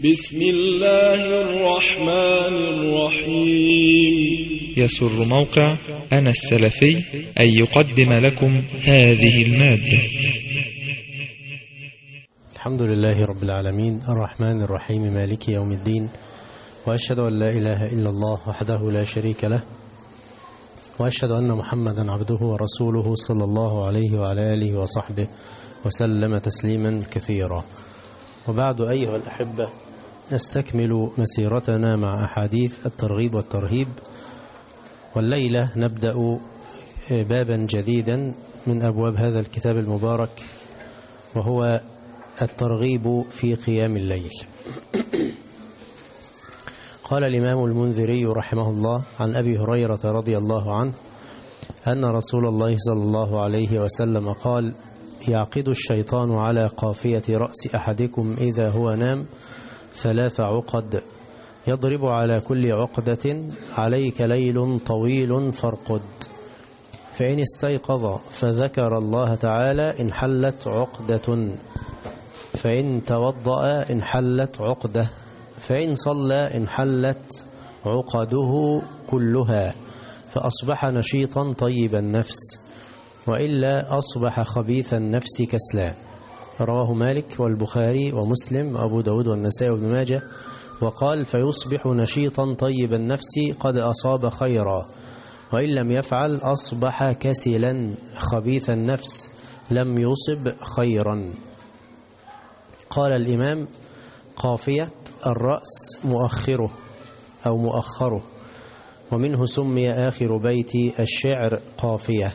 بسم الله الرحمن الرحيم. يسر موقع أنا السلفي أن يقدم لكم هذه المادة. الحمد لله رب العالمين الرحمن الرحيم مالك يوم الدين، وأشهد أن لا إله إلا الله وحده لا شريك له، وأشهد أن محمدا عبده ورسوله صلى الله عليه وعلى آله وصحبه وسلم تسليما كثيرا. وبعد أيها الأحبة، نستكمل مسيرتنا مع أحاديث الترغيب والترهيب، والليلة نبدأ بابا جديدا من أبواب هذا الكتاب المبارك، وهو الترغيب في قيام الليل. قال الإمام المنذري رحمه الله عن أبي هريرة رضي الله عنه أن رسول الله صلى الله عليه وسلم قال: يعقد الشيطان على قافية رأس أحدكم إذا هو نام 3 عقد، يضرب على كل عقدة: عليك ليل طويل فارقد. فإن استيقظ فذكر الله تعالى انحلت عقدة، فإن توضأ انحلت عقدة، فإن صلى انحلت عقده كلها، فأصبح نشيطا طيب النفس، وإلا أصبح خبيث النفس كسلان. رواه مالك والبخاري ومسلم وأبو داود والنسائي وابن ماجه. وقال: فيصبح نشيطا طيب النفس قد أصاب خيرا، وإن لم يفعل أصبح كسلا خبيث النفس لم يصب خيرا. قال الإمام: قافية الرأس مؤخره أو مؤخره، ومنه سمي آخر بيت الشعر قافية.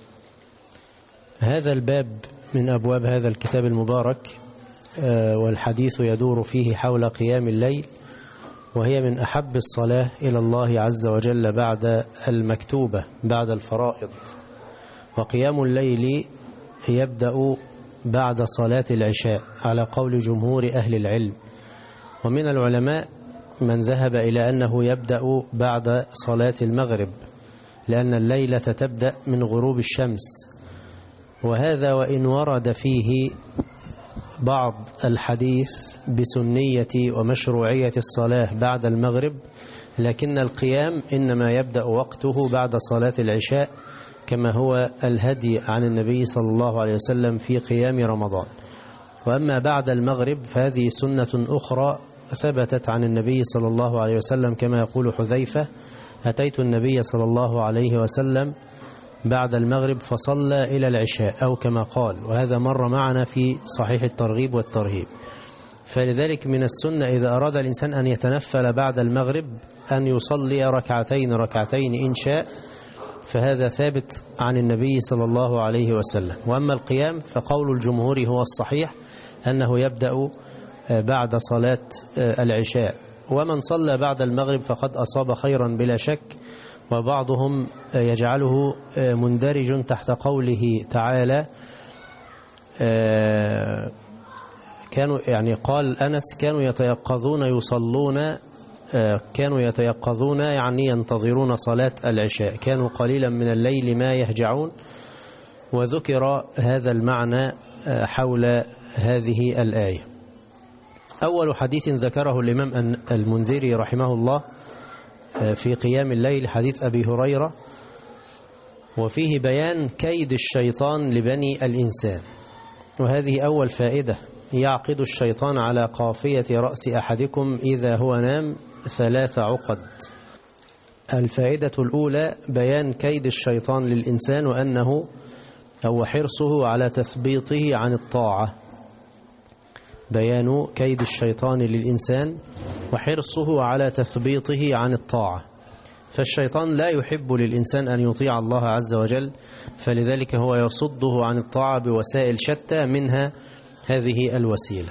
هذا الباب من أبواب هذا الكتاب المبارك، والحديث يدور فيه حول قيام الليل، وهي من أحب الصلاة إلى الله عز وجل بعد المكتوبة، بعد الفرائض. وقيام الليل يبدأ بعد صلاة العشاء على قول جمهور أهل العلم، ومن العلماء من ذهب إلى أنه يبدأ بعد صلاة المغرب، لأن الليلة تبدأ من غروب الشمس. وهذا وإن ورد فيه بعض الحديث بسنية ومشروعية الصلاة بعد المغرب، لكن القيام إنما يبدأ وقته بعد صلاة العشاء، كما هو الهدي عن النبي صلى الله عليه وسلم في قيام رمضان. وأما بعد المغرب فهذه سنة أخرى ثبتت عن النبي صلى الله عليه وسلم، كما يقول حذيفة: أتيت النبي صلى الله عليه وسلم بعد المغرب فصلى إلى العشاء، أو كما قال، وهذا مر معنا في صحيح الترغيب والترهيب. فلذلك من السنة إذا أراد الإنسان أن يتنفل بعد المغرب أن يصلي ركعتين إن شاء، فهذا ثابت عن النبي صلى الله عليه وسلم. وأما القيام فقول الجمهور هو الصحيح، أنه يبدأ بعد صلاة العشاء. ومن صلى بعد المغرب فقد أصاب خيرا بلا شك. وبعضهم يجعله مندرج تحت قوله تعالى، قال أنس: كانوا يتيقظون يصلون، كانوا يتيقظون يعني ينتظرون صلاة العشاء، كانوا قليلا من الليل ما يهجعون. وذكر هذا المعنى حول هذه الآية. أول حديث ذكره الإمام المنذري رحمه الله في قيام الليل حديث أبي هريرة، وفيه بيان كيد الشيطان لبني الإنسان. وهذه أول فائدة: يعقد الشيطان على قافية رأس أحدكم إذا هو نام 3 عقد. الفائدة الأولى بيان كيد الشيطان للإنسان، وأنه هو حرصه على تثبيطه عن الطاعة. بيان كيد الشيطان للإنسان وحرصه على تثبيطه عن الطاعة. فالشيطان لا يحب للإنسان أن يطيع الله عز وجل، فلذلك هو يصده عن الطاعة بوسائل شتى، منها هذه الوسيلة.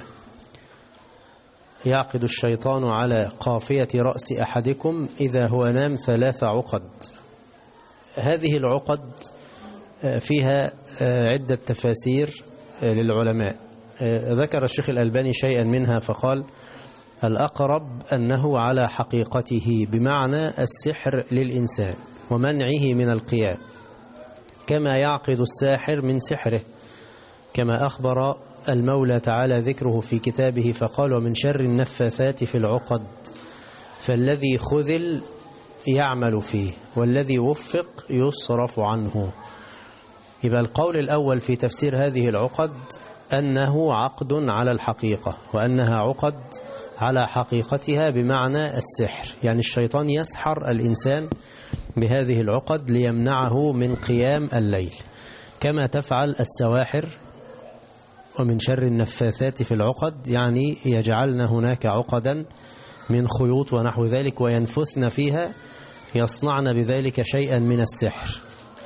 يعقد الشيطان على قافية رأس أحدكم إذا هو نام 3 عقد. هذه العقد فيها عدة تفاسير للعلماء. ذكر الشيخ الألباني شيئا منها فقال: الأقرب أنه على حقيقته، بمعنى السحر للإنسان ومنعه من القيام، كما يعقد الساحر من سحره، كما أخبر المولى تعالى ذكره في كتابه فقال ومن شر النفاثات في العقد فالذي خذل يعمل فيه والذي وفق يصرف عنه. يبقى القول الأول في تفسير هذه العقد أنه عقد على الحقيقة، وأنها عقد على حقيقتها بمعنى السحر، يعني الشيطان يسحر الإنسان بهذه العقد ليمنعه من قيام الليل كما تفعل السواحر. ومن شر النفاثات في العقد يعني يجعلن هناك عقدا من خيوط ونحو ذلك وينفثن فيها، يصنعن بذلك شيئا من السحر.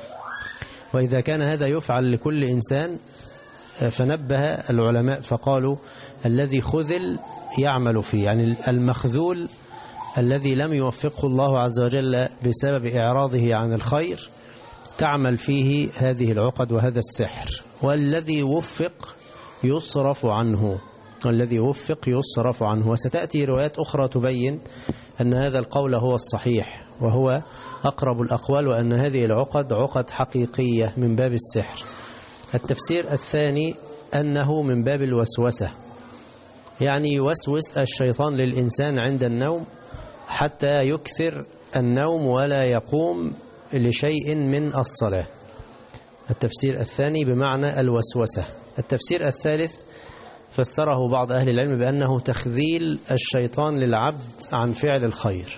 وإذا كان هذا يفعل لكل إنسان فنبه العلماء فقالوا الذي خذل يعمل فيه، يعني المخذول الذي لم يوفقه الله عز وجل بسبب إعراضه عن الخير تعمل فيه هذه العقد وهذا السحر. والذي وفق يصرف عنه، والذي وفق يصرف عنه. وستأتي روايات أخرى تبين أن هذا القول هو الصحيح وهو أقرب الأقوال، وأن هذه العقد عقد حقيقية من باب السحر. التفسير الثاني أنه من باب الوسوسة، يعني يوسوس الشيطان للإنسان عند النوم حتى يكثر النوم ولا يقوم لشيء من الصلاة. التفسير الثاني بمعنى الوسوسة. التفسير الثالث فسره بعض أهل العلم بأنه تخذيل الشيطان للعبد عن فعل الخير،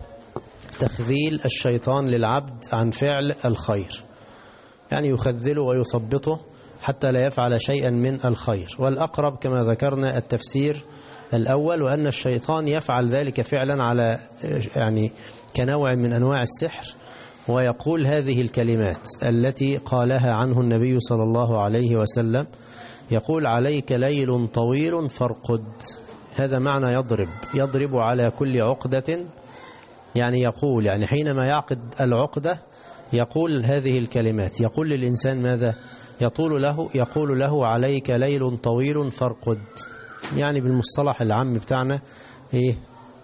تخذيل الشيطان للعبد عن فعل الخير، يعني يخذله ويثبطه حتى لا يفعل شيئا من الخير. والأقرب كما ذكرنا التفسير الأول، وأن الشيطان يفعل ذلك فعلا على يعني كنوع من أنواع السحر، ويقول هذه الكلمات التي قالها عنه النبي صلى الله عليه وسلم، يقول عليك ليل طويل فارقد. هذا معنى يضرب على كل عقدة، يعني يقول يعني حينما يعقد العقدة يقول هذه الكلمات، يقول للإنسان ماذا؟ يقول له عليك ليل طويل فارقد، يعني بالمصطلح العام بتاعنا إيه؟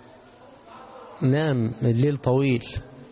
نام، الليل طويل.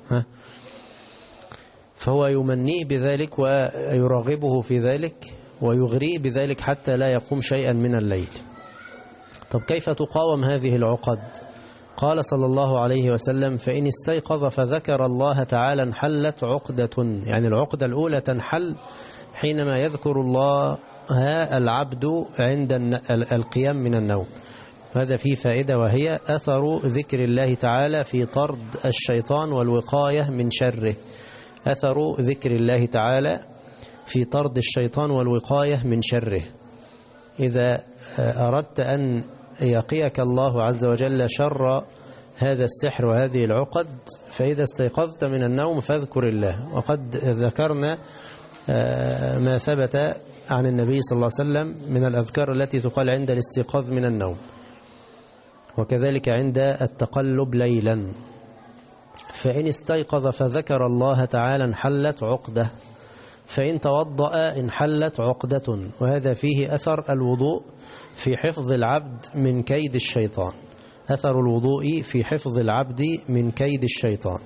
فهو يمنيه بذلك ويرغبه في ذلك ويغريه بذلك حتى لا يقوم شيئا من الليل. طب كيف تقاوم هذه العقد؟ قال صلى الله عليه وسلم فإن استيقظ فذكر الله تعالى انحلت عقدة، يعني العقدة الأولى تنحل حينما يذكر الله العبد عند القيام من النوم. هذا فيه فائدة، وهي أثر ذكر الله تعالى في طرد الشيطان والوقاية من شره. أثر ذكر الله تعالى في طرد الشيطان والوقاية من شره. إذا أردت أن يقيك الله عز وجل شر هذا السحر وهذه العقد، فإذا استيقظت من النوم فاذكر الله. وقد ذكرنا ما ثبت عن النبي صلى الله عليه وسلم من الأذكار التي تقال عند الاستيقاظ من النوم، وكذلك عند التقلب ليلا. فإن استيقظ فذكر الله تعالى انحلت عقدة، فإن توضأ انحلت عقدة. وهذا فيه أثر الوضوء في حفظ العبد من كيد الشيطان، أثر الوضوء في حفظ العبد من كيد الشيطان.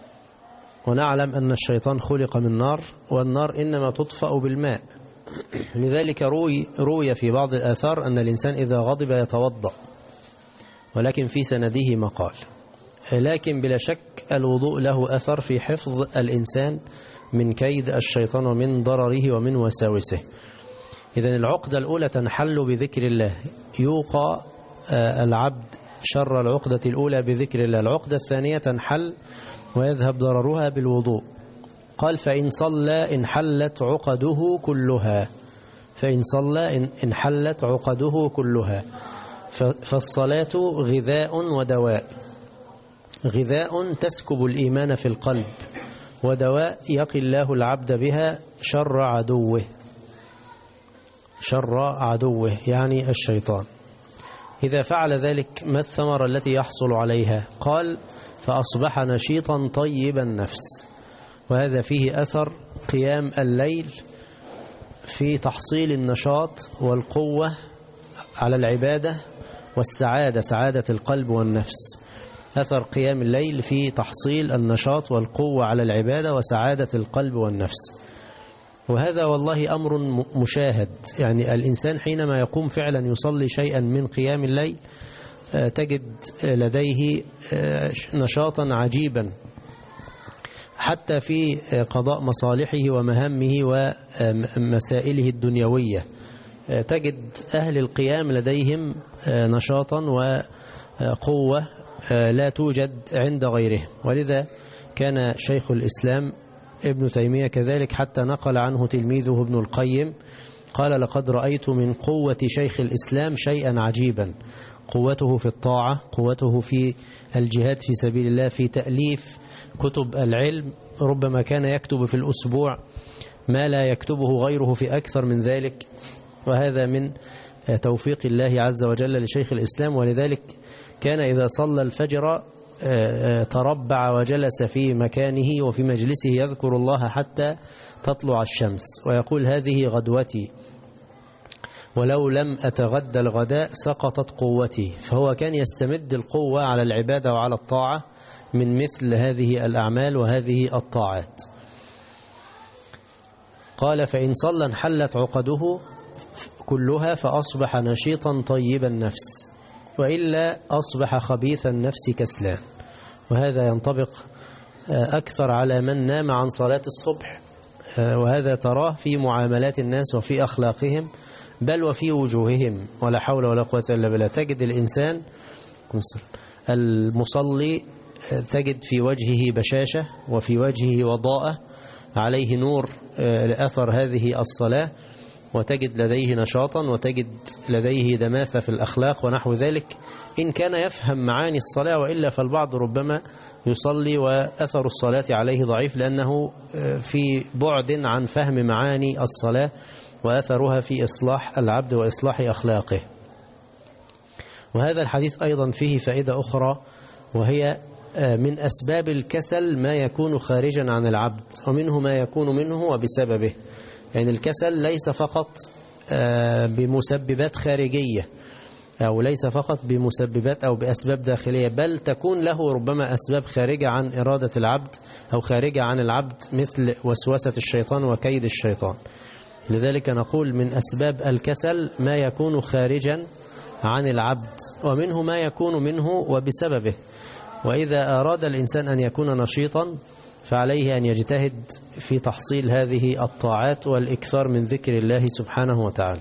ونعلم أن الشيطان خلق من نار، والنار إنما تطفأ بالماء. لذلك روي في بعض الآثار أن الإنسان إذا غضب يتوضأ، ولكن في سنده مقال. لكن بلا شك الوضوء له أثر في حفظ الإنسان من كيد الشيطان ومن ضرره ومن وساوسه. إذن العقدة الأولى تنحل بذكر الله، يوقى العبد شر العقدة الأولى بذكر الله. العقدة الثانية تنحل ويذهب ضررها بالوضوء. قال فإن صلى انحلت عقده كلها، فإن صلى انحلت عقده كلها. فالصلاة غذاء ودواء، غذاء تسكب الإيمان في القلب، ودواء يقي الله العبد بها شر عدوه، شر عدوه يعني الشيطان. إذا فعل ذلك ما الثمرة التي يحصل عليها؟ قال فأصبح نشيطا طيب النفس. وهذا فيه أثر قيام الليل في تحصيل النشاط والقوة على العبادة والسعادة، سعادة القلب والنفس. أثر قيام الليل في تحصيل النشاط والقوة على العبادة وسعادة القلب والنفس. وهذا والله أمر مشاهد. يعني الإنسان حينما يقوم فعلا يصلي شيئا من قيام الليل تجد لديه نشاطا عجيبا حتى في قضاء مصالحه ومهامه ومسائله الدنيوية. تجد أهل القيام لديهم نشاطا وقوة لا توجد عند غيرهم. ولذا كان شيخ الإسلام ابن تيمية كذلك، حتى نقل عنه تلميذه ابن القيم قال: لقد رأيت من قوة شيخ الإسلام شيئا عجيبا، قوته في الطاعة، قوته في الجهاد في سبيل الله، في تأليف كتب العلم. ربما كان يكتب في الأسبوع ما لا يكتبه غيره في أكثر من ذلك، وهذا من توفيق الله عز وجل لشيخ الإسلام. ولذلك كان إذا صلى الفجر تربع وجلس في مكانه وفي مجلسه يذكر الله حتى تطلع الشمس، ويقول: هذه غدوتي، ولو لم أتغدى الغداء سقطت قوتي. فهو كان يستمد القوة على العبادة وعلى الطاعة من مثل هذه الأعمال وهذه الطاعات. قال: فإن صلى انحلت عقده كلها فأصبح نشيطا طيب النفس، وإلا أصبح خبيث النفس كسلان. وهذا ينطبق أكثر على من نام عن صلاة الصبح، وهذا تراه في معاملات الناس وفي أخلاقهم بل وفي وجوههم، ولا حول ولا قوة إلا بالله. تجد الإنسان المصلي تجد في وجهه بشاشة وفي وجهه وضاءة، عليه نور لأثر هذه الصلاة، وتجد لديه نشاطا، وتجد لديه دماثة في الأخلاق ونحو ذلك، إن كان يفهم معاني الصلاة. وإلا فالبعض ربما يصلي وأثر الصلاة عليه ضعيف، لأنه في بعد عن فهم معاني الصلاة وأثرها في إصلاح العبد وإصلاح أخلاقه. وهذا الحديث أيضا فيه فائدة أخرى، وهي من أسباب الكسل ما يكون خارجا عن العبد، ومنه ما يكون منه وبسببه. يعني الكسل ليس فقط بمسببات خارجية، أو ليس فقط بمسببات أو بأسباب داخلية، بل تكون له ربما أسباب خارجة عن إرادة العبد أو خارجة عن العبد، مثل وسوسة الشيطان وكيد الشيطان. لذلك نقول من أسباب الكسل ما يكون خارجا عن العبد، ومنه ما يكون منه وبسببه. وإذا أراد الإنسان أن يكون نشيطا فعليه أن يجتهد في تحصيل هذه الطاعات والإكثار من ذكر الله سبحانه وتعالى.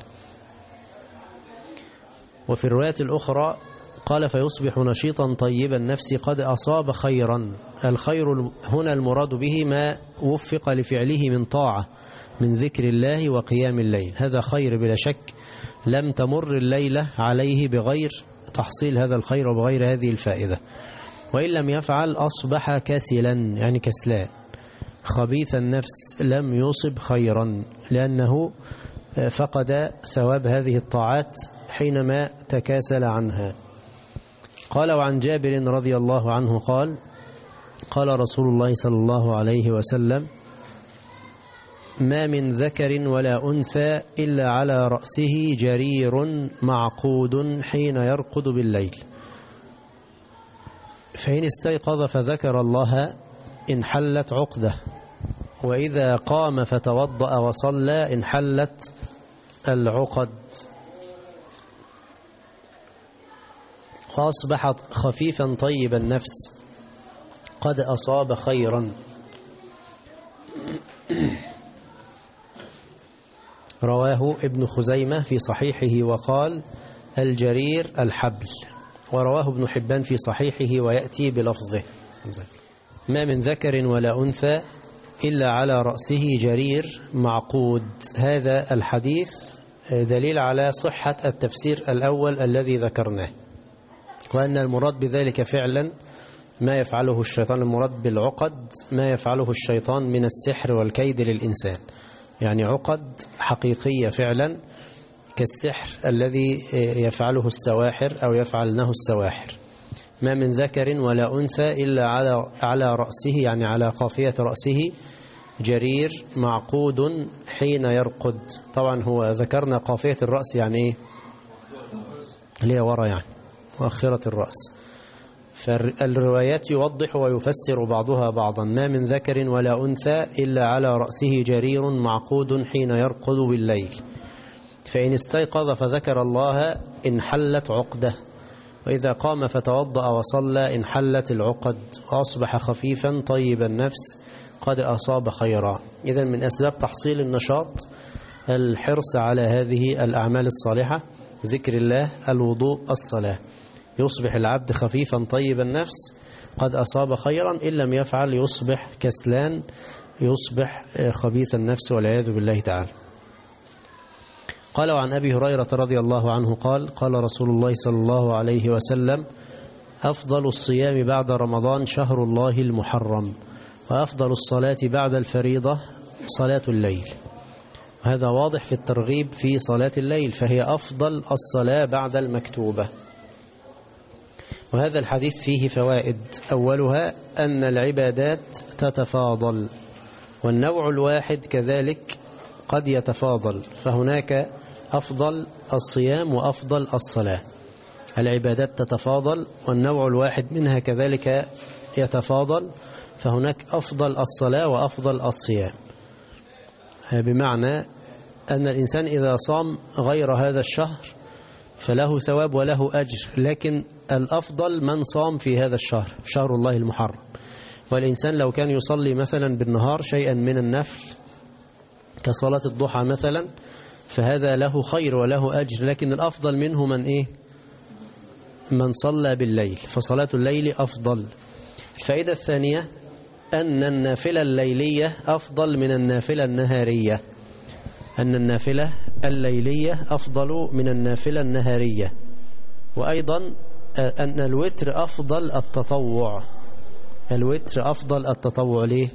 وفي الرواية الأخرى قال: فيصبح نشيطا طيب النفس قد أصاب خيرا. الخير هنا المراد به ما وفق لفعله من طاعة، من ذكر الله وقيام الليل، هذا خير بلا شك. لم تمر الليلة عليه بغير تحصيل هذا الخير وبغير هذه الفائدة. وإن لم يفعل أصبح كسلا، يعني كسلان، خبيث النفس، لم يصب خيرا، لأنه فقد ثواب هذه الطاعات حينما تكاسل عنها. قال: وعن جابر رضي الله عنه قال: قال رسول الله صلى الله عليه وسلم: ما من ذكر ولا أنثى إلا على رأسه جرير معقود حين يرقد بالليل، فإن استيقظ فذكر الله انحلت عقده، وإذا قام فتوضأ وصلى انحلت العقد، وأصبحت خفيفا طيب النفس قد أصاب خيرا. رواه ابن خزيمة في صحيحه وقال: الجرير الحبل. ورواه ابن حبان في صحيحه ويأتي بلفظه: ما من ذكر ولا أنثى إلا على رأسه جرير معقود. هذا الحديث دليل على صحة التفسير الأول الذي ذكرناه، وأن المراد بذلك فعلا ما يفعله الشيطان. المراد بالعقد ما يفعله الشيطان من السحر والكيد للإنسان، يعني عقد حقيقية فعلا كالسحر الذي يفعله السواحر أو يفعلنه السواحر. ما من ذكر ولا أنثى إلا على رأسه، يعني على قافية رأسه، جرير معقود حين يرقد. طبعا هو ذكرنا قافية الرأس يعني إيه؟ اللي هي ورا، يعني مؤخرة الرأس. فالروايات يوضح ويفسر بعضها بعضا: ما من ذكر ولا أنثى إلا على رأسه جرير معقود حين يرقد بالليل، فإن استيقظ فذكر الله انحلت عقده، وإذا قام فتوضأ وصلى انحلت العقد، وأصبح خفيفا طيب النفس قد أصاب خيرا. إذن من أسباب تحصيل النشاط الحرص على هذه الأعمال الصالحة: ذكر الله، الوضوء، الصلاة. يصبح العبد خفيفا طيب النفس قد أصاب خيرا، إن لم يفعل يصبح كسلان، يصبح خبيث النفس والعياذ بالله تعالى. قال: وعن أبي هريرة رضي الله عنه قال: قال رسول الله صلى الله عليه وسلم: أفضل الصيام بعد رمضان شهر الله المحرم، وأفضل الصلاة بعد الفريضة صلاة الليل. هذا واضح في الترغيب في صلاة الليل، فهي أفضل الصلاة بعد المكتوبة. وهذا الحديث فيه فوائد: أولها أن العبادات تتفاضل، والنوع الواحد كذلك قد يتفاضل، فهناك أفضل الصيام وأفضل الصلاة. العبادات تتفاضل والنوع الواحد منها كذلك يتفاضل، فهناك أفضل الصلاة وأفضل الصيام، بمعنى أن الإنسان إذا صام غير هذا الشهر فله ثواب وله أجر، لكن الأفضل من صام في هذا الشهر، شهر الله المحرم. والإنسان لو كان يصلي مثلا بالنهار شيئا من النفل كصلاة الضحى مثلا، فهذا له خير وله أجر، لكن الأفضل منه من صلى بالليل، فصلاة الليل أفضل. الفائدة الثانية أن النافلة الليلية أفضل من النافلة النهارية، أن النافلة الليلية أفضل من النافلة النهارية. وأيضا أن الوتر أفضل التطوع، الوتر أفضل التطوع. ليه؟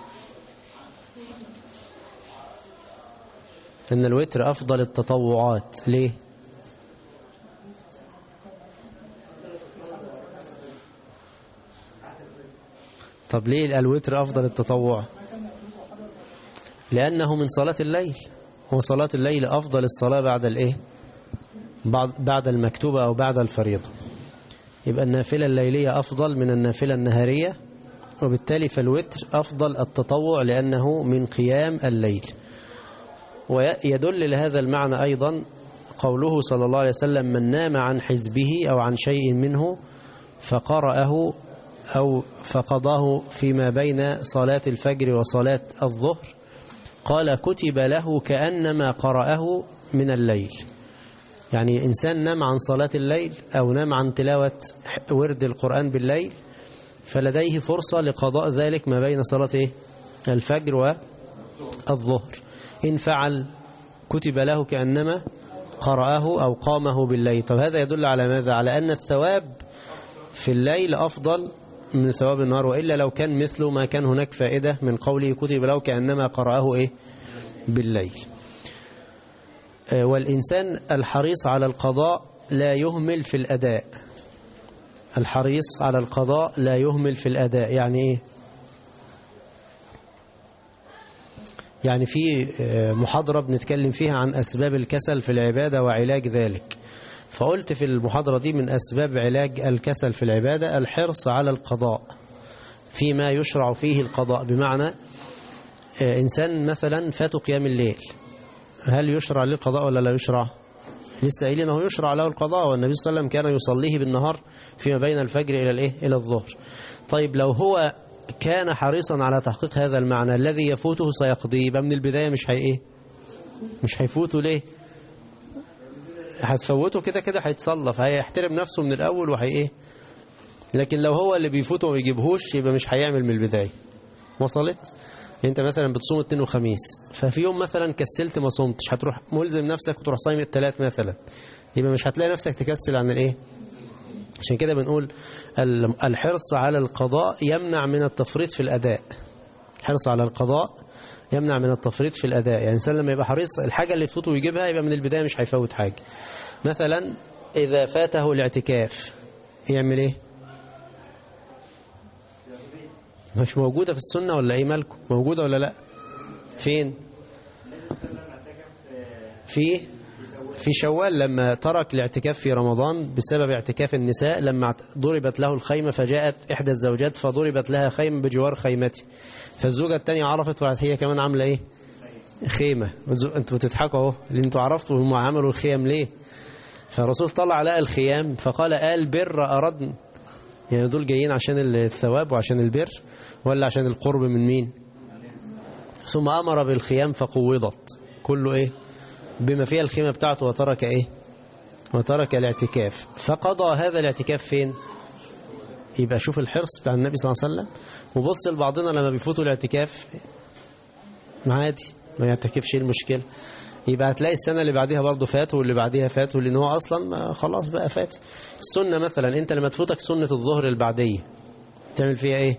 أن الوتر أفضل التطوعات. ليه؟ طب ليه الوتر أفضل التطوع؟ لأنه من صلاة الليل، وصلاة الليل أفضل الصلاة بعد الإيه؟ بعد المكتوبة أو بعد الفريضة. يبقى النافلة الليلية أفضل من النافلة النهارية، وبالتالي فالوتر أفضل التطوع لأنه من قيام الليل. ويدل لهذا المعنى أيضا قوله صلى الله عليه وسلم: من نام عن حزبه أو عن شيء منه فقرأه أو فقضاه فيما بين صلاة الفجر وصلاة الظهر، قال كتب له كأنما قرأه من الليل. يعني إنسان نام عن صلاة الليل أو نام عن تلاوة ورد القرآن بالليل، فلديه فرصة لقضاء ذلك ما بين صلاة الفجر والظهر. إن فعل كتب له كأنما قرأه أو قامه بالليل. طب هذا يدل على ماذا؟ على أن الثواب في الليل أفضل من ثواب النهار، وإلا لو كان مثله ما كان هناك فائدة من قوله كتب له كأنما قرأه بالليل. والإنسان الحريص على القضاء لا يهمل في الأداء، الحريص على القضاء لا يهمل في الأداء. يعني إيه؟ يعني في محاضرة بنتكلم فيها عن أسباب الكسل في العبادة وعلاج ذلك، فقلت في المحاضرة دي من أسباب علاج الكسل في العبادة الحرص على القضاء فيما يشرع فيه القضاء. بمعنى إنسان مثلا فاته قيام الليل، هل يشرع له القضاء ولا لا يشرع؟ لسه قايلين انه يشرع له القضاء، والنبي صلى الله عليه وسلم كان يصليه بالنهار فيما بين الفجر إلى الظهر. طيب لو هو كان حريصا على تحقيق هذا المعنى الذي يفوته سيقضيه، يبقى من البداية مش هيفوته. ليه؟ هتفوته كده هيتصلى، فهيحترم نفسه من الأول لكن لو هو اللي بيفوته وما يجيبهوش يبقى مش هيعمل من البداية. وصلت؟ انت مثلا بتصوم الاثنين وخميس، ففي يوم مثلا كسلت ما صمتش، هتروح ملزم نفسك وتروح صايم الثلاث مثلا، يبقى مش هتلاقي نفسك تكسل عن عشان كده بنقول الحرص على القضاء يمنع من التفريط في الأداء. الحرص على القضاء يمنع من التفريط في الأداء. يعني الإنسان لما يبقى حريص الحاجة اللي تفوته ويجيبها يبقى من البداية مش هيفوت حاجة. مثلا إذا فاته الاعتكاف يعمل إيه؟ مش موجودة في السنة ولا إيه مالكم؟ موجودة ولا لا؟ فين؟ في في شوال لما ترك الاعتكاف في رمضان بسبب اعتكاف النساء، لما ضربت له الخيمة فجاءت إحدى الزوجات فضربت لها خيمة بجوار خيمته، فالزوجة الثانية عرفت وقالت هي كمان عاملة إيه؟ خيمة. انتوا بتضحكوا اهو، اللي انتوا عرفتوا هم عملوا الخيم ليه. فالرسول طلع لقى الخيام فقال البر أردن، يعني دول جايين عشان الثواب وعشان البر ولا عشان القرب من مين؟ ثم أمر بالخيام فقوضت كله إيه بما فيها الخيمة بتاعته، وترك إيه؟ وترك الاعتكاف. فقضى هذا الاعتكاف فين؟ يبقى شوف الحرص بتاع النبي صلى الله عليه وسلم. وبص لبعضنا لما بيفوتوا الاعتكاف عادي ما يعتكفش، المشكلة يبقى هتلاقي السنة اللي بعديها برضه فات واللي بعديها فات، لأن هو أصلا خلاص بقى فات. السنة مثلا أنت لما تفوتك سنة الظهر البعدية تعمل فيها إيه؟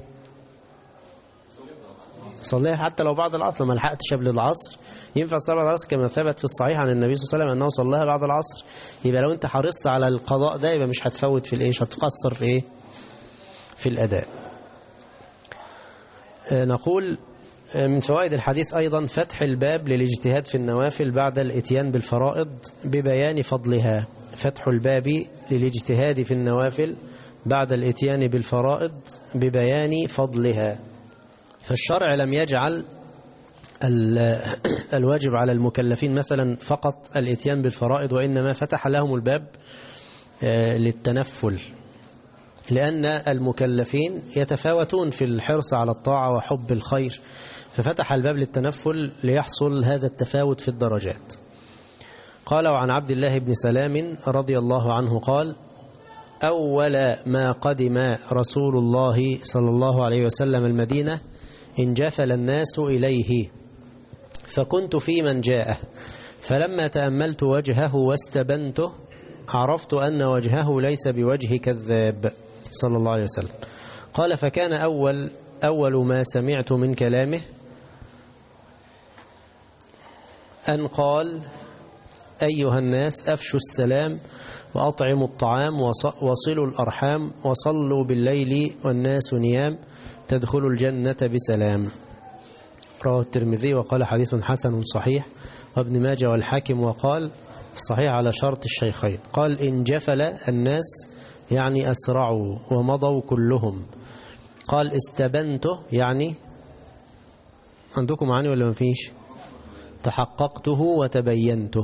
صليها حتى لو بعد العصر، ما لحقتش قبل العصر ينفع تصلي بعد العصر، كما ثبت في الصحيح عن النبي صلى الله عليه وسلم أنه صلاها بعد العصر. يبقى لو أنت حرصت على القضاء ده يبقى مش هتفوت في الإيه، مش هتقصر في إيه؟ في الأداء. نقول من فوائد الحديث أيضا فتح الباب للاجتهاد في النوافل بعد الاتيان بالفرائض ببيان فضلها. فتح الباب للاجتهاد في النوافل بعد الاتيان بالفرائض ببيان فضلها. فالشرع لم يجعل الواجب على المكلفين مثلا فقط الاتيان بالفرائض، وإنما فتح لهم الباب للتنفل، لأن المكلفين يتفاوتون في الحرص على الطاعة وحب الخير، ففتح الباب للتنفل ليحصل هذا التفاوت في الدرجات. قال وعن عبد الله بن سلام رضي الله عنه قال أول ما قدم رسول الله صلى الله عليه وسلم المدينة انجفل الناس إليه فكنت في من جاءه، فلما تأملت وجهه واستبنته عرفت أن وجهه ليس بوجه كذاب صلى الله عليه وسلم. قال فكان أول ما سمعت من كلامه أن قال أيها الناس أفشوا السلام وأطعموا الطعام وصلوا الأرحام وصلوا بالليل والناس نيام تدخلوا الجنة بسلام. رواه الترمذي وقال حديث حسن صحيح، وابن ماجه والحاكم وقال صحيح على شرط الشيخين. قال إن جفل الناس يعني أسرعوا ومضوا كلهم. قال استبنته يعني عندكم معاني ولا ما فيش؟ تحققته وتبينته.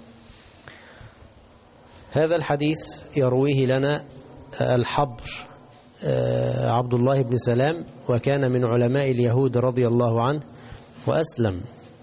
هذا الحديث يرويه لنا الحبر عبد الله بن سلام، وكان من علماء اليهود رضي الله عنه وأسلم.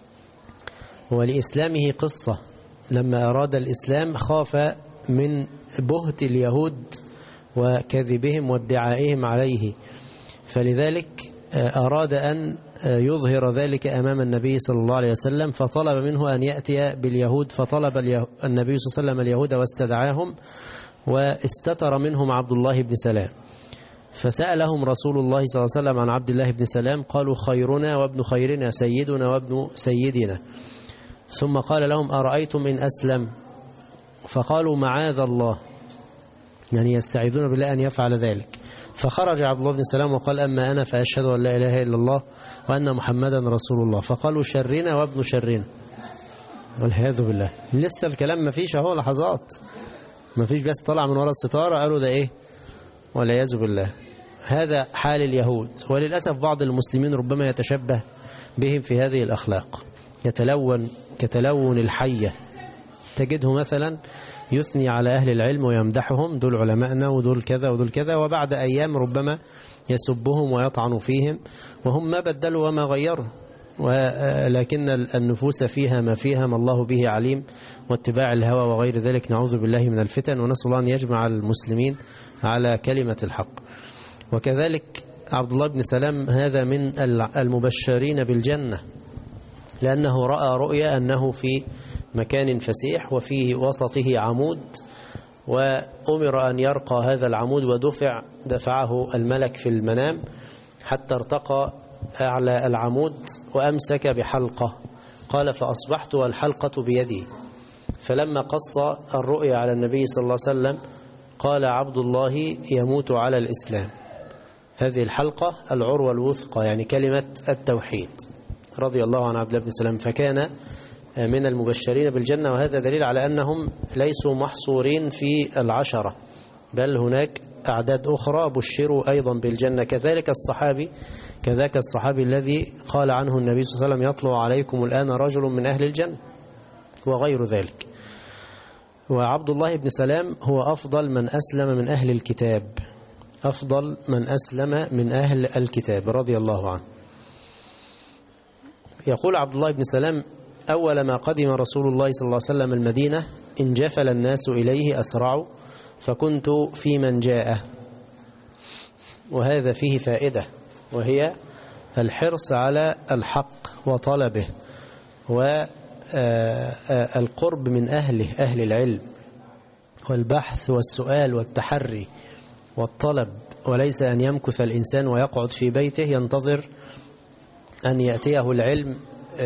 ولإسلامه قصة، لما أراد الإسلام خاف من بهت اليهود وكذبهم وادعائهم عليه، فلذلك أراد أن يظهر ذلك أمام النبي صلى الله عليه وسلم، فطلب منه أن يأتي باليهود، فطلب النبي صلى الله عليه وسلم اليهود واستدعاهم، واستتر منهم عبد الله بن سلام. فسألهم رسول الله صلى الله عليه وسلم عن عبد الله بن سلام، قالوا خيرنا وابن خيرنا سيدنا وابن سيدنا. ثم قال لهم أرأيتم إن أسلم؟ فقالوا معاذ الله، يعني يستعيذون بالله أن يفعل ذلك. فخرج عبد الله بن سلام وقال أما أنا فأشهد أن لا إله إلا الله وأن محمدا رسول الله. فقالوا شرنا وابن شرنا، والعياذ بالله. لسه الكلام ما فيش اهو، لحظات ما فيش، بس طلع من وراء الستارة قالوا ده إيه، والعياذ بالله. هذا حال اليهود، وللأسف بعض المسلمين ربما يتشبه بهم في هذه الأخلاق، يتلون كتلون الحية. تجده مثلا يثني على أهل العلم ويمدحهم، دول علماءنا ودول كذا ودول كذا، وبعد أيام ربما يسبهم ويطعن فيهم، وهم ما بدلوا وما غيروا، ولكن النفوس فيها ما فيها، ما الله به عليم، واتباع الهوى وغير ذلك. نعوذ بالله من الفتن، ونسأل الله أن يجمع المسلمين على كلمة الحق. وكذلك عبد الله بن سلام هذا من المبشرين بالجنة، لأنه رأى رؤيا أنه في مكان فسيح وفي وسطه عمود، وأمر أن يرقى هذا العمود، ودفعه الملك في المنام حتى ارتقى أعلى العمود وأمسك بحلقة. قال فأصبحت والحلقة بيدي. فلما قص الرؤيا على النبي صلى الله عليه وسلم قال عبد الله يموت على الإسلام. هذه الحلقة العروة الوثقى، يعني كلمة التوحيد، رضي الله عن عبد الله بن سلام. فكان من المبشرين بالجنة، وهذا دليل على أنهم ليسوا محصورين في 10، بل هناك أعداد أخرى بشروا أيضا بالجنة. كذاك الصحابي الذي قال عنه النبي صلى الله عليه وسلم: يطلع عليكم الآن رجل من أهل الجنة، وغير ذلك. وعبد الله بن سلام هو أفضل من أسلم من أهل الكتاب، أفضل من أسلم من أهل الكتاب رضي الله عنه. يقول عبد الله بن سلام: أول ما قدم رسول الله صلى الله عليه وسلم المدينة انجفل الناس إليه أسرعوا، فكنت في من جاءه. وهذا فيه فائدة، وهي الحرص على الحق وطلبه، والقرب من أهله، أهل العلم، والبحث والسؤال والتحري والطلب، وليس أن يمكث الإنسان ويقعد في بيته ينتظر أن يأتيه العلم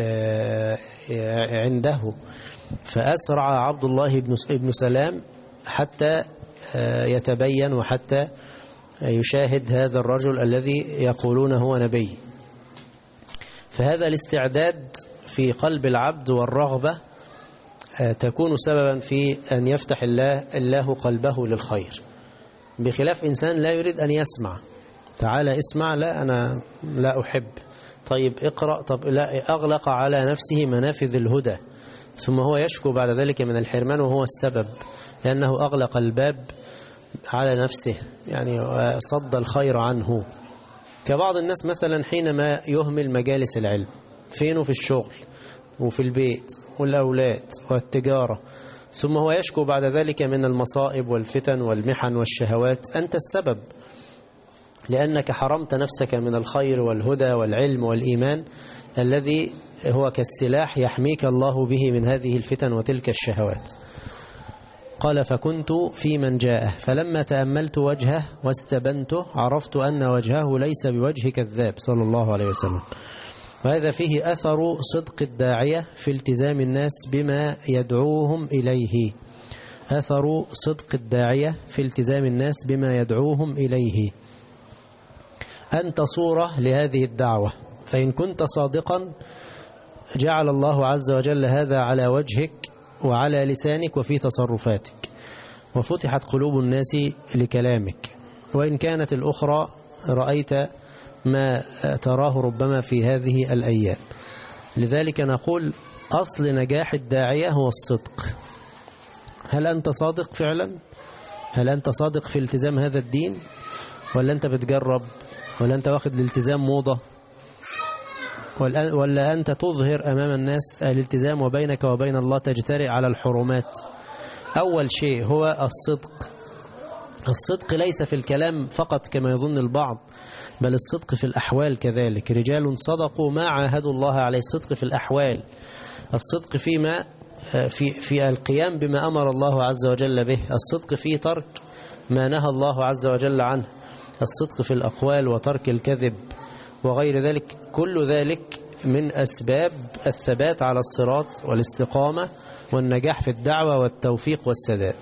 عنده. فأسرع عبد الله بن سلام حتى يتبين وحتى يشاهد هذا الرجل الذي يقولون هو نبي. فهذا الاستعداد في قلب العبد والرغبة تكون سببا في أن يفتح الله قلبه للخير، بخلاف إنسان لا يريد أن يسمع. تعالى اسمع، لا أنا لا أحب. طيب اقرأ، طب لا، أغلق على نفسه منافذ الهدى، ثم هو يشكو بعد ذلك من الحرمان وهو السبب، لأنه أغلق الباب على نفسه، يعني صد الخير عنه. كبعض الناس مثلا حينما يهمل مجالس العلم، فينه في الشغل وفي البيت والأولاد والتجارة، ثم هو يشكو بعد ذلك من المصائب والفتن والمحن والشهوات. أنت السبب، لأنك حرمت نفسك من الخير والهدى والعلم والإيمان الذي هو كالسلاح يحميك الله به من هذه الفتن وتلك الشهوات. قال: فكنت في من جاءه، فلما تأملت وجهه واستبنته عرفت أن وجهه ليس بوجه كذاب صلى الله عليه وسلم. وهذا فيه أثر صدق الداعية في التزام الناس بما يدعوهم إليه، أثر صدق الداعية في التزام الناس بما يدعوهم إليه. أنت صورة لهذه الدعوة، فإن كنت صادقا جعل الله عز وجل هذا على وجهك وعلى لسانك وفي تصرفاتك، وفتحت قلوب الناس لكلامك. وإن كانت الأخرى رأيت ما تراه ربما في هذه الأيام. لذلك نقول أصل نجاح الداعية هو الصدق. هل أنت صادق فعلا؟ هل أنت صادق في التزام هذا الدين؟ ولا أنت بتجرب؟ ولا أنت واخد الالتزام موضة؟ ولا أنت تظهر أمام الناس الالتزام وبينك وبين الله تجترئ على الحرمات؟ أول شيء هو الصدق. الصدق ليس في الكلام فقط كما يظن البعض، بل الصدق في الأحوال كذلك. رجال صدقوا ما عاهدوا الله عليه، الصدق في الأحوال، الصدق فيما في القيام بما أمر الله عز وجل به، الصدق في ترك ما نهى الله عز وجل عنه، الصدق في الأقوال وترك الكذب وغير ذلك. كل ذلك من أسباب الثبات على الصراط والاستقامة والنجاح في الدعوة والتوفيق والسداد.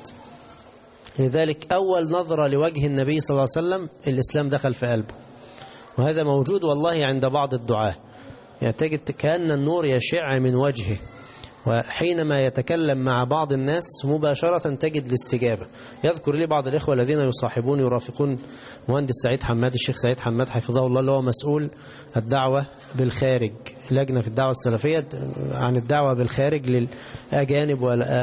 لذلك أول نظرة لوجه النبي صلى الله عليه وسلم الإسلام دخل في قلبه، وهذا موجود والله عند بعض الدعاة، يعني تجد كأن النور يشع من وجهه، وحينما يتكلم مع بعض الناس مباشرة تجد الاستجابة. يذكر لي بعض الإخوة الذين يصاحبون يرافقون مهندس سعيد حماد، الشيخ سعيد حماد حفظه الله، اللي هو مسؤول الدعوة بالخارج، لجنة في الدعوة السلفية عن الدعوة بالخارج للأجانب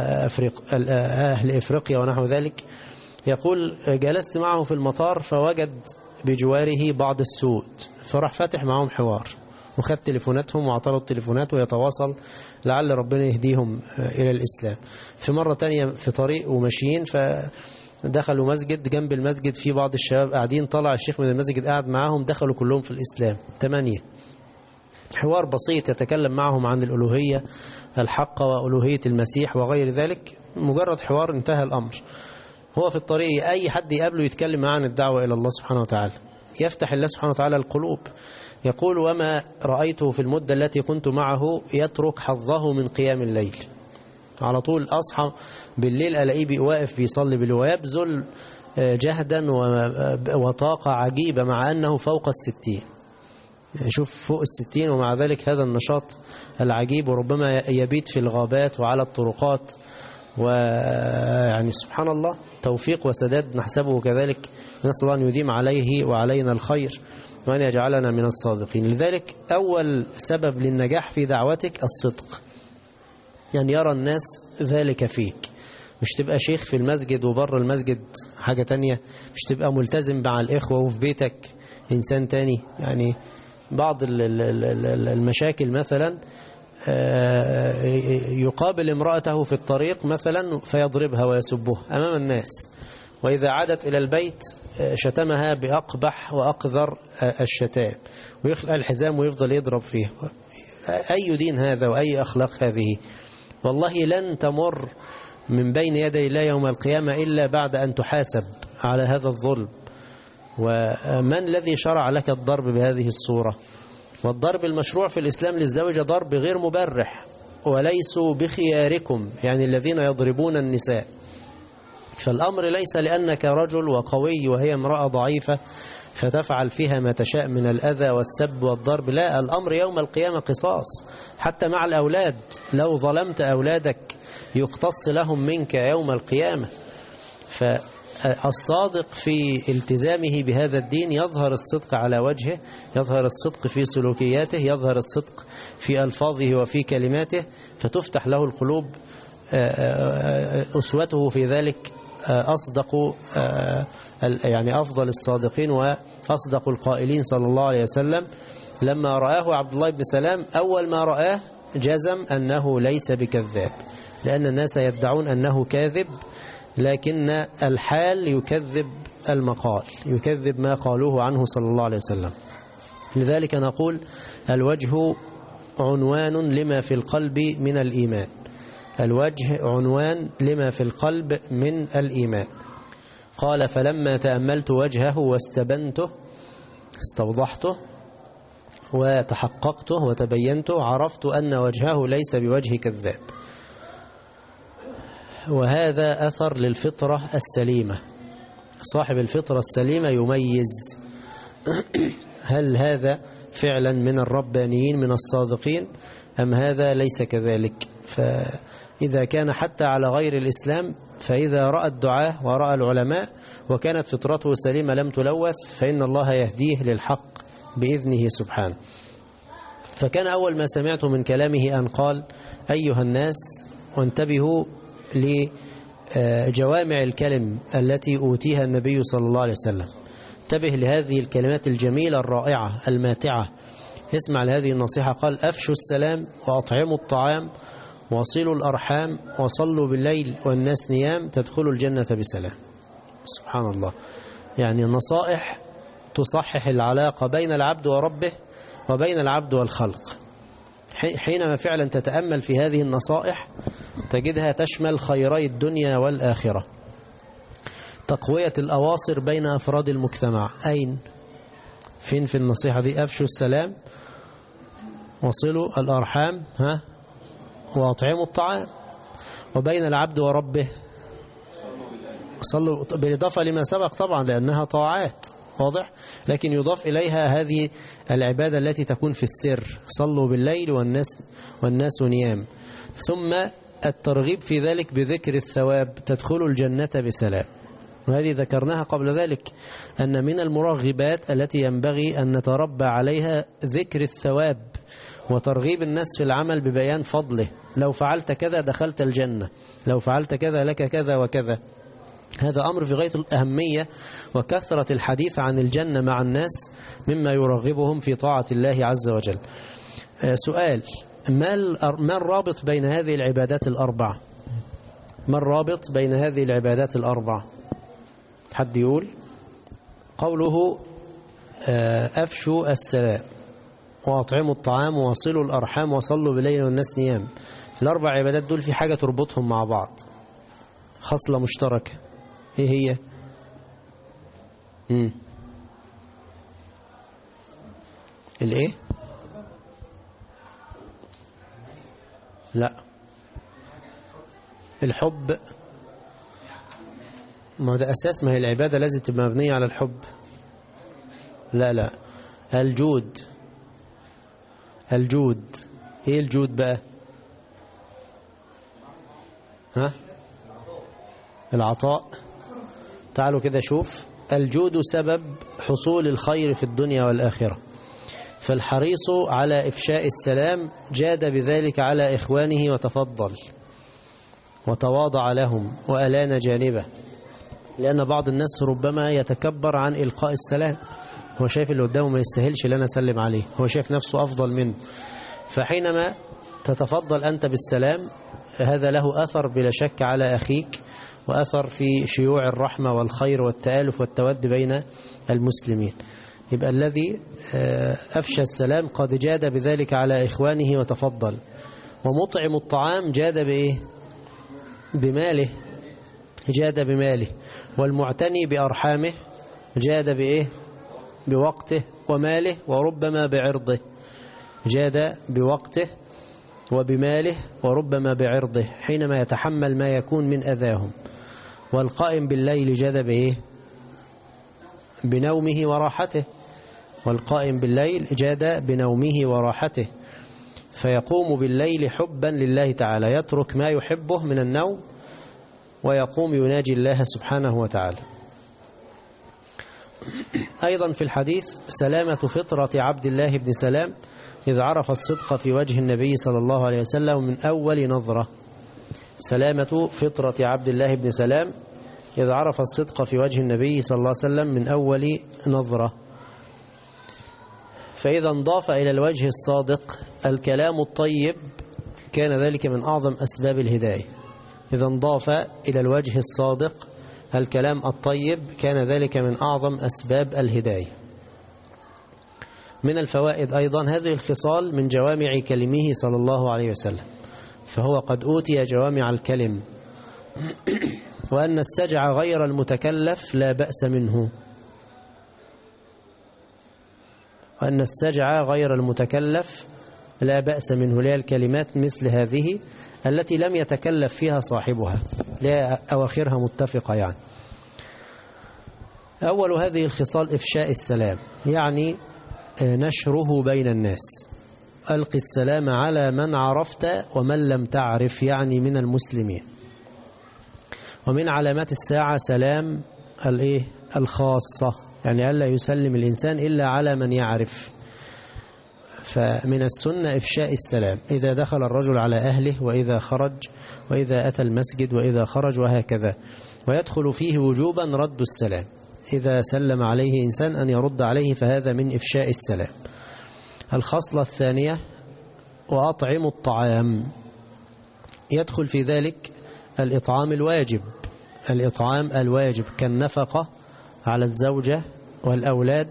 وأهل إفريقيا ونحو ذلك. يقول: جلست معه في المطار فوجد بجواره بعض السود، فراح فاتح معهم حوار وخد تليفوناتهم وعطلوا التليفونات ويتواصل لعل ربنا يهديهم إلى الإسلام. في مرة تانية في طريق وماشيين فدخلوا مسجد، جنب المسجد في بعض الشباب قاعدين، طلع الشيخ من المسجد قاعد معاهم، دخلوا كلهم في الإسلام 8. حوار بسيط يتكلم معهم عن الألوهية الحقة وألوهية المسيح وغير ذلك، مجرد حوار انتهى الأمر. هو في الطريق أي حد يقابله يتكلم معه عن الدعوة إلى الله سبحانه وتعالى، يفتح الله سبحانه وتعالى القلوب. يقول: وما رأيته في المدة التي كنت معه يترك حظه من قيام الليل. على طول أصحى بالليل ألاقيه واقف بيصلي بالليل ويبذل جهدا وطاقة عجيبة مع أنه فوق 60. شوف فوق 60 ومع ذلك هذا النشاط العجيب، وربما يبيت في الغابات وعلى الطرقات، ويعني سبحان الله توفيق وسداد نحسبه كذلك. نسأل الله أن يديم عليه وعلينا الخير وأن يجعلنا من الصادقين. لذلك أول سبب للنجاح في دعوتك الصدق، يعني يرى الناس ذلك فيك. مش تبقى شيخ في المسجد وبر المسجد حاجة تانية، مش تبقى ملتزم مع الإخوة وفي بيتك إنسان تاني. يعني بعض المشاكل مثلا يقابل امرأته في الطريق مثلا فيضربها ويسبها أمام الناس، وإذا عادت إلى البيت شتمها بأقبح وأقذر الشتائم، ويخلع الحزام ويفضل يضرب فيه. أي دين هذا وأي أخلاق هذه؟ والله لن تمر من بين يدي الله يوم القيامة إلا بعد أن تحاسب على هذا الظلم. ومن الذي شرع لك الضرب بهذه الصورة؟ والضرب المشروع في الإسلام للزوجة ضرب غير مبرح، وليسوا بخياركم، يعني الذين يضربون النساء. فالأمر ليس لأنك رجل وقوي وهي امرأة ضعيفة فتفعل فيها ما تشاء من الأذى والسب والضرب، لا، الأمر يوم القيامة قصاص. حتى مع الأولاد، لو ظلمت أولادك يقتص لهم منك يوم القيامة. فالصادق في التزامه بهذا الدين يظهر الصدق على وجهه، يظهر الصدق في سلوكياته، يظهر الصدق في ألفاظه وفي كلماته، فتفتح له القلوب. أسوته في ذلك أصدق يعني أفضل الصادقين وأصدق القائلين صلى الله عليه وسلم. لما رآه عبد الله بن سلام أول ما رآه جزم أنه ليس بكذاب، لأن الناس يدعون أنه كاذب، لكن الحال يكذب المقال، يكذب ما قالوه عنه صلى الله عليه وسلم. لذلك نقول الوجه عنوان لما في القلب من الإيمان، الوجه عنوان لما في القلب من الإيمان. قال فلما تأملت وجهه واستبنته، استوضحته وتحققته وتبينته، عرفت أن وجهه ليس بوجه كذاب. وهذا أثر للفطرة السليمة. صاحب الفطرة السليمة يميز هل هذا فعلا من الربانيين من الصادقين أم هذا ليس كذلك. فإذا كان حتى على غير الإسلام، فإذا رأى الدعاة ورأى العلماء وكانت فطرته سليمة لم تلوث، فإن الله يهديه للحق بإذنه سبحانه. فكان أول ما سمعت من كلامه أن قال أيها الناس، وانتبهوا لجوامع الكلم التي أوتيها النبي صلى الله عليه وسلم، انتبه لهذه الكلمات الجميلة الرائعة الماتعة. اسمع لهذه النصيحة، قال أفشوا السلام وأطعموا الطعام وصلوا الأرحام وصلوا بالليل والناس نيام تدخلوا الجنة بسلام. سبحان الله، يعني نصائح تصحح العلاقة بين العبد وربه وبين العبد والخلق. حينما فعلا تتأمل في هذه النصائح تجدها تشمل خيري الدنيا والآخرة. تقوية الأواصر بين أفراد المجتمع، أين؟ فين في النصيحة دي؟ أفشوا السلام وصلوا الأرحام وأطعموا الطعام. وبين العبد وربه صلوا، بالإضافة لما سبق طبعا لأنها طاعات، واضح، لكن يضاف إليها هذه العبادة التي تكون في السر، صلوا بالليل والناس نيام. ثم الترغيب في ذلك بذكر الثواب، تدخلوا الجنة بسلام. وهذه ذكرناها قبل ذلك أن من المرغبات التي ينبغي أن نتربى عليها ذكر الثواب وترغيب الناس في العمل ببيان فضله. لو فعلت كذا دخلت الجنة، لو فعلت كذا لك كذا وكذا. هذا أمر في غاية الأهمية، وكثرة الحديث عن الجنة مع الناس مما يرغبهم في طاعة الله عز وجل. سؤال، ما الرابط بين هذه العبادات الأربع؟ ما الرابط بين هذه العبادات الأربع؟ حد يقول؟ قوله أفشوا السلام وأطعموا الطعام وصلوا الأرحام وصلوا بالليل والناس نيام. الأربع عبادات دول في حاجة تربطهم مع بعض، خصلة مشتركة. ايه هي؟ الايه؟ لا، الحب. ما ده أساس، ما هي العبادة لازم تبقى مبنية على الحب. لا، الجود الجود. ايه الجود بقى؟ ها؟ العطاء. تعالوا كده شوف، الجود سبب حصول الخير في الدنيا والآخرة، فالحريص على إفشاء السلام جاد بذلك على إخوانه وتفضل وتواضع لهم وألان جانبه، لأن بعض الناس ربما يتكبر عن إلقاء السلام، هو شايف اللي قدامه ما يستاهلش لنا أسلم عليه، هو شايف نفسه أفضل منه. فحينما تتفضل أنت بالسلام هذا له أثر بلا شك على أخيك، وأثر في شيوع الرحمة والخير والتآلف والتود بين المسلمين. يبقى الذي أفشى السلام قد جاد بذلك على إخوانه وتفضل. ومطعم الطعام جاد بإيه؟ بماله، جاد بماله. والمعتني بأرحامه جاد بإيه؟ بوقته وماله وربما بعرضه. جاد بوقته وبماله وربما بعرضه حينما يتحمل ما يكون من أذاهم. والقائم بالليل جاد بإيه؟ بنومه وراحته. والقائم بالليل جاد بنومه وراحته، فيقوم بالليل حبا لله تعالى، يترك ما يحبه من النوم ويقوم يناجي الله سبحانه وتعالى. أيضا في الحديث سلامة فطرة عبد الله بن سلام إذ عرف الصدق في وجه النبي صلى الله عليه وسلم من أول نظرة. سلامة فطرة عبد الله بن سلام إذ عرف الصدق في وجه النبي صلى الله عليه وسلم من أول نظرة. فإذا انضاف إلى الوجه الصادق الكلام الطيب كان ذلك من أعظم أسباب الهداية. إذا انضاف إلى الوجه الصادق الكلام الطيب كان ذلك من أعظم أسباب الهداية. من الفوائد أيضا هذه الخصال من جوامع كلمه صلى الله عليه وسلم، فهو قد أوتي جوامع الكلم. وأن السجع غير المتكلف لا بأس منه. وأن السجع غير المتكلف لا بأس منه، لا الكلمات مثل هذه التي لم يتكلف فيها صاحبها، لا أواخرها متفقة يعني. أول هذه الخصال إفشاء السلام، يعني نشره بين الناس. ألق السلام على من عرفت ومن لم تعرف، يعني من المسلمين. ومن علامات الساعة سلام الخاصة، يعني ألا يسلم الإنسان إلا على من يعرف. فمن السنة إفشاء السلام إذا دخل الرجل على أهله وإذا خرج وإذا أتى المسجد وإذا خرج وهكذا. ويدخل فيه وجوبا رد السلام، إذا سلم عليه إنسان أن يرد عليه، فهذا من إفشاء السلام. الخصلة الثانية وأطعم الطعام، يدخل في ذلك الإطعام الواجب. الإطعام الواجب كالنفقة على الزوجة والأولاد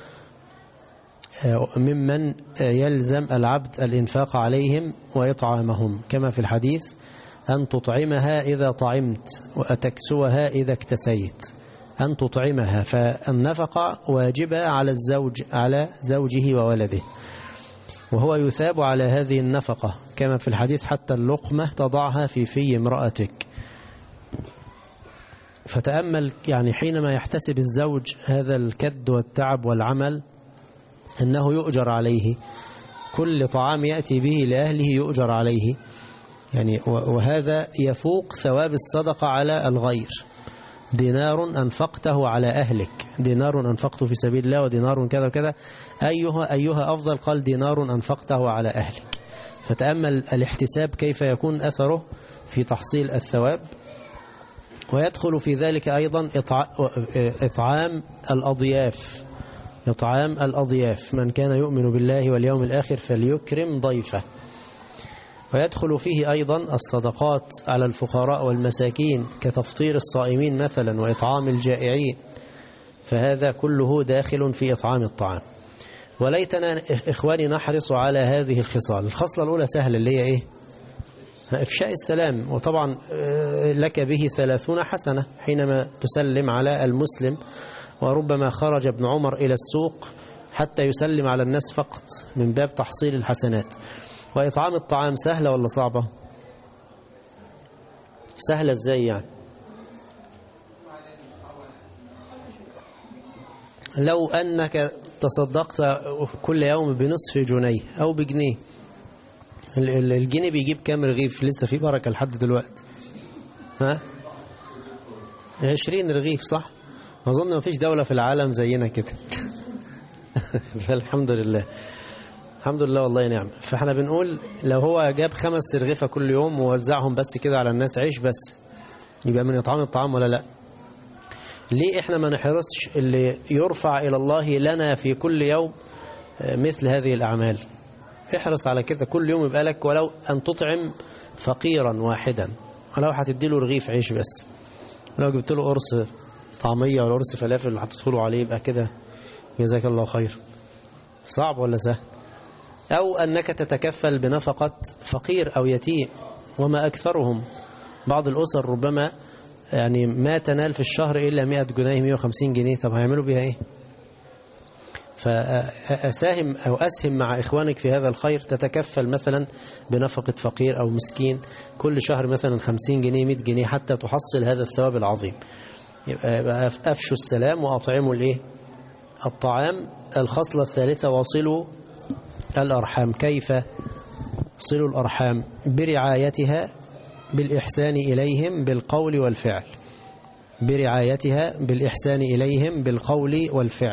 ممن يلزم العبد الإنفاق عليهم وإطعامهم، كما في الحديث أن تطعمها إذا طعمت وأتكسوها إذا اكتسيت. أن تطعمها، فالنفقة واجبة على الزوج، على زوجه وولده، وهو يثاب على هذه النفقة، كما في الحديث حتى اللقمة تضعها في امرأتك. فتأمل يعني حينما يحتسب الزوج هذا الكد والتعب والعمل أنه يؤجر عليه، كل طعام يأتي به لأهله يؤجر عليه يعني، وهذا يفوق ثواب الصدقة على الغير. دينار أنفقته على أهلك، دينار أنفقته في سبيل الله، ودينار كذا وكذا، أيها أفضل؟ قال دينار أنفقته على أهلك. فتأمل الاحتساب كيف يكون أثره في تحصيل الثواب. ويدخل في ذلك أيضا إطعام الأضياف. إطعام الأضياف، من كان يؤمن بالله واليوم الآخر فليكرم ضيفه. ويدخل فيه أيضا الصدقات على الفقراء والمساكين كتفطير الصائمين مثلا وإطعام الجائعين، فهذا كله داخل في إطعام الطعام. وليتنا إخواني نحرص على هذه الخصال. الخصلة الأولى سهلة اللي هي إيه؟ إفشاء السلام. وطبعا لك به 30 حسنة حينما تسلم على المسلم، وربما خرج ابن عمر إلى السوق حتى يسلم على الناس فقط من باب تحصيل الحسنات. وإطعام الطعام سهلة ولا صعبة؟ سهلة ازاي يعني؟ لو أنك تصدقت كل يوم بنصف جنيه أو بجنيه، الجنيه بيجيب كام رغيف؟ لسه في بركة لحد دلوقتي. 20 رغيف، صح؟ أظن ما فيش دولة في العالم زينا كده. فالحمد لله، الحمد لله والله نعم. فاحنا بنقول لو هو جاب 5 رغيفة كل يوم ووزعهم بس كده على الناس، عيش بس، يبقى من إطعام الطعام ولا لا؟ ليه احنا ما نحرصش اللي يرفع إلى الله لنا في كل يوم مثل هذه الأعمال؟ احرص على كده، كل يوم يبقى لك ولو أن تطعم فقيرا واحدا، ولو هتديله رغيف عيش بس، لو جبت له قرص طعمية ولا قرص فلافل وهتدخله عليه، يبقى كده جزاك الله خير. صعب ولا سهل؟ أو أنك تتكفل بنفقة فقير أو يتيم، وما أكثرهم. بعض الأسر ربما يعني ما تنال في الشهر إلا 100 جنيه 150 جنيه، طب هيعملوا بها إيه؟ فأساهم أو أسهم مع إخوانك في هذا الخير، تتكفل مثلا بنفقة فقير أو مسكين كل شهر مثلا 50 جنيه 100 جنيه حتى تحصل هذا الثواب العظيم. يبقى أفشوا السلام وأطعموا الطعام. الخصلة الثالثة: وصلوا الأرحام. كيف صلوا الأرحام؟ برعايتها بالإحسان إليهم بالقول والفعل. برعايتها بالإحسان إليهم بالقول والفعل.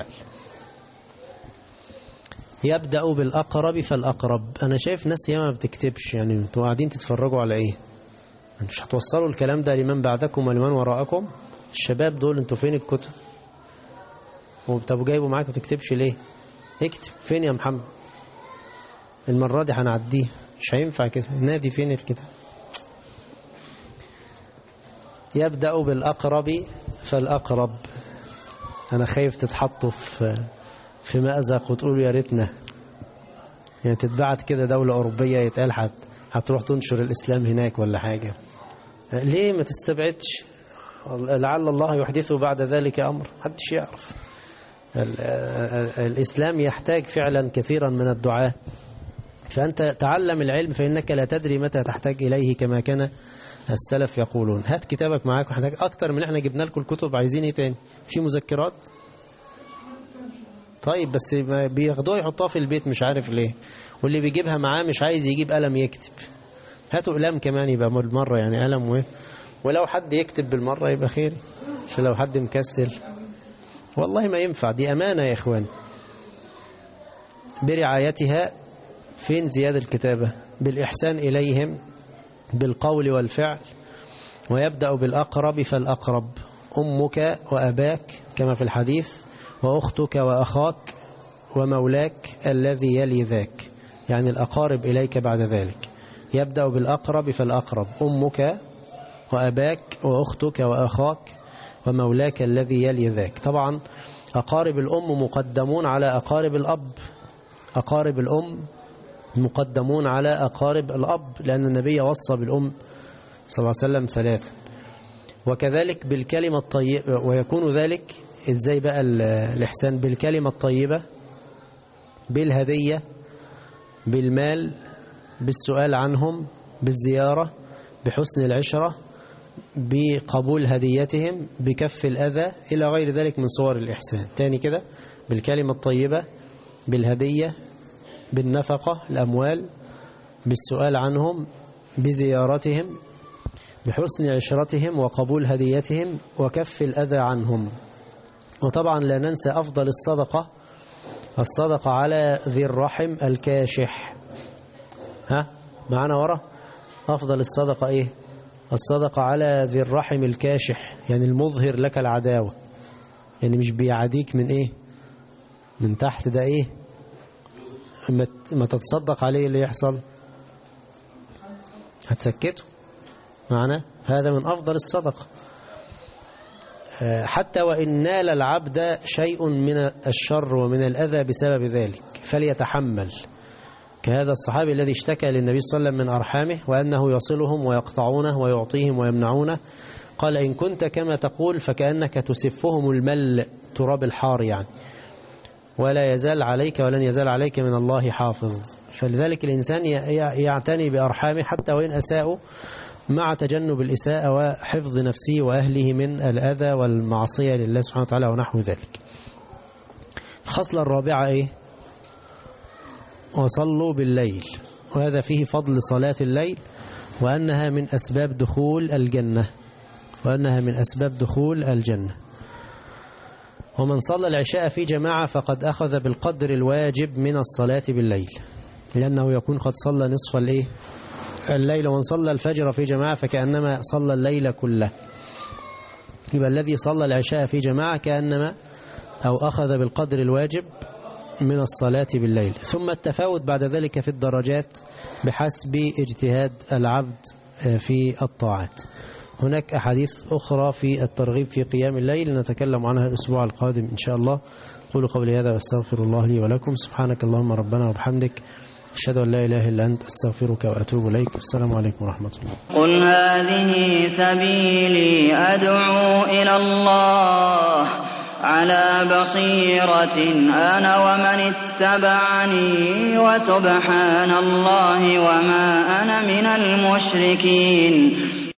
يبدأ بالأقرب فالأقرب. أنا شايف ناس ياما ما بتكتبش، يعني انتوا قاعدين تتفرجوا على إيه؟ مش هتوصلوا الكلام ده لمن بعدكم ولمن وراءكم؟ الشباب دول انتوا فين الكتب؟ وبتبقوا جايبوا معاك وتكتبش ليه؟ اكتب. فين يا محمد؟ المرة دي هنعديه، مش هينفع كده. نادي فين الكتاب؟ يبدأ بالأقرب فالأقرب. أنا خايف تتحطوا في مأزق وتقولوا يا ريتنا، يعني تتبعت كده دولة أوروبية يتقال هتروح تنشر الإسلام هناك ولا حاجة. ليه ما تستبعدش؟ لعل الله يحدثه بعد ذلك أمر، محدش يعرف. الإسلام يحتاج فعلا كثيرا من الدعاء، فأنت تعلم العلم فإنك لا تدري متى تحتاج إليه، كما كان السلف يقولون. هات كتابك معاك، وحتاج أكتر من احنا جبنا لكم الكتب، عايزين ايه تاني؟ في مذكرات؟ طيب بس بياخدوها يحطوها في البيت مش عارف ليه، واللي بيجيبها معاه مش عايز يجيب قلم يكتب. هاتوا قلم كمان يبقى بالمرة، يعني قلم ولو حد يكتب بالمرة يبقى خير، عشان لو حد مكسل والله ما ينفع. دي أمانة يا إخوان. برعايتها، فين زيادة الكتابة؟ بالإحسان إليهم بالقول والفعل. ويبدأ بالأقرب فالأقرب. أمك وأباك كما في الحديث، وأختك وأخاك ومولاك الذي يلي ذاك، يعني الأقارب إليك بعد ذلك. يبدأ بالأقرب فالأقرب. أمك وأباك وأختك وأخاك ومولاك الذي يلي ذاك. طبعا أقارب الأم مقدمون على أقارب الأب، أقارب الأم مقدمون على أقارب الأب، لأن النبي وصى بالأم صلى الله عليه وسلم 3. وكذلك بالكلمة الطيبة. ويكون ذلك إزاي بقى الإحسان؟ بالكلمة الطيبة، بالهدية، بالمال، بالسؤال عنهم، بالزيارة، بحسن العشرة، بقبول هديتهم، بكف الأذى، إلى غير ذلك من صور الإحسان. تاني كده: بالكلمة الطيبة، بالهدية، بالنفقة الأموال، بالسؤال عنهم، بزيارتهم، بحسن عشرتهم، وقبول هديتهم، وكف الأذى عنهم. وطبعا لا ننسى أفضل الصدقة على ذي الرحم الكاشح. معنا ورا؟ أفضل الصدقة إيه؟ الصدقة على ذي الرحم الكاشح، يعني المظهر لك العداوة، يعني مش بيعاديك من إيه؟ من تحت. ده إيه؟ ما تتصدق عليه اللي يحصل؟ هتسكته. معنا؟ هذا من أفضل الصدقة. حتى وإن نال العبد شيء من الشر ومن الأذى بسبب ذلك فليتحمل، كهذا الصحابي الذي اشتكى للنبي صلى الله عليه وسلم من أرحامه وأنه يصلهم ويقطعونه ويعطيهم ويمنعونه. قال: إن كنت كما تقول فكأنك تسفهم المل، تراب الحار يعني، ولا يزال عليك ولن يزال عليك من الله حافظ. فلذلك الإنسان يعتني بأرحامه حتى وإن أساءوا، مع تجنب الإساءة وحفظ نفسه وأهله من الأذى والمعصية لله سبحانه وتعالى ونحو ذلك. الخصلة الرابعة إيه؟ وصلوا بالليل، وهذا فيه فضل صلاة الليل وأنها من أسباب دخول الجنة، وأنها من أسباب دخول الجنة. ومن صلى العشاء في جماعة فقد أخذ بالقدر الواجب من الصلاة بالليل، لأنه يكون قد صلى نصف الليل. ومن صلى الفجر في جماعة فكأنما صلى الليل كله. يبقى الذي صلى العشاء في جماعة كأنما أو أخذ بالقدر الواجب من الصلاة بالليل. ثم التفاوت بعد ذلك في الدرجات بحسب اجتهاد العبد في الطاعات. هناك أحاديث أخرى في الترغيب في قيام الليل نتكلم عنها الأسبوع القادم إن شاء الله. قولوا قولي هذا واستغفر الله لي ولكم. سبحانك اللهم ربنا وبحمدك، أشهد أن لا إله إلا أنت، أستغفرك وأتوب إليك. السلام عليكم ورحمة الله. قل هذه سبيلي أدعو إلى الله على بصيرة أنا ومن اتبعني، وسبحان الله وما أنا من المشركين.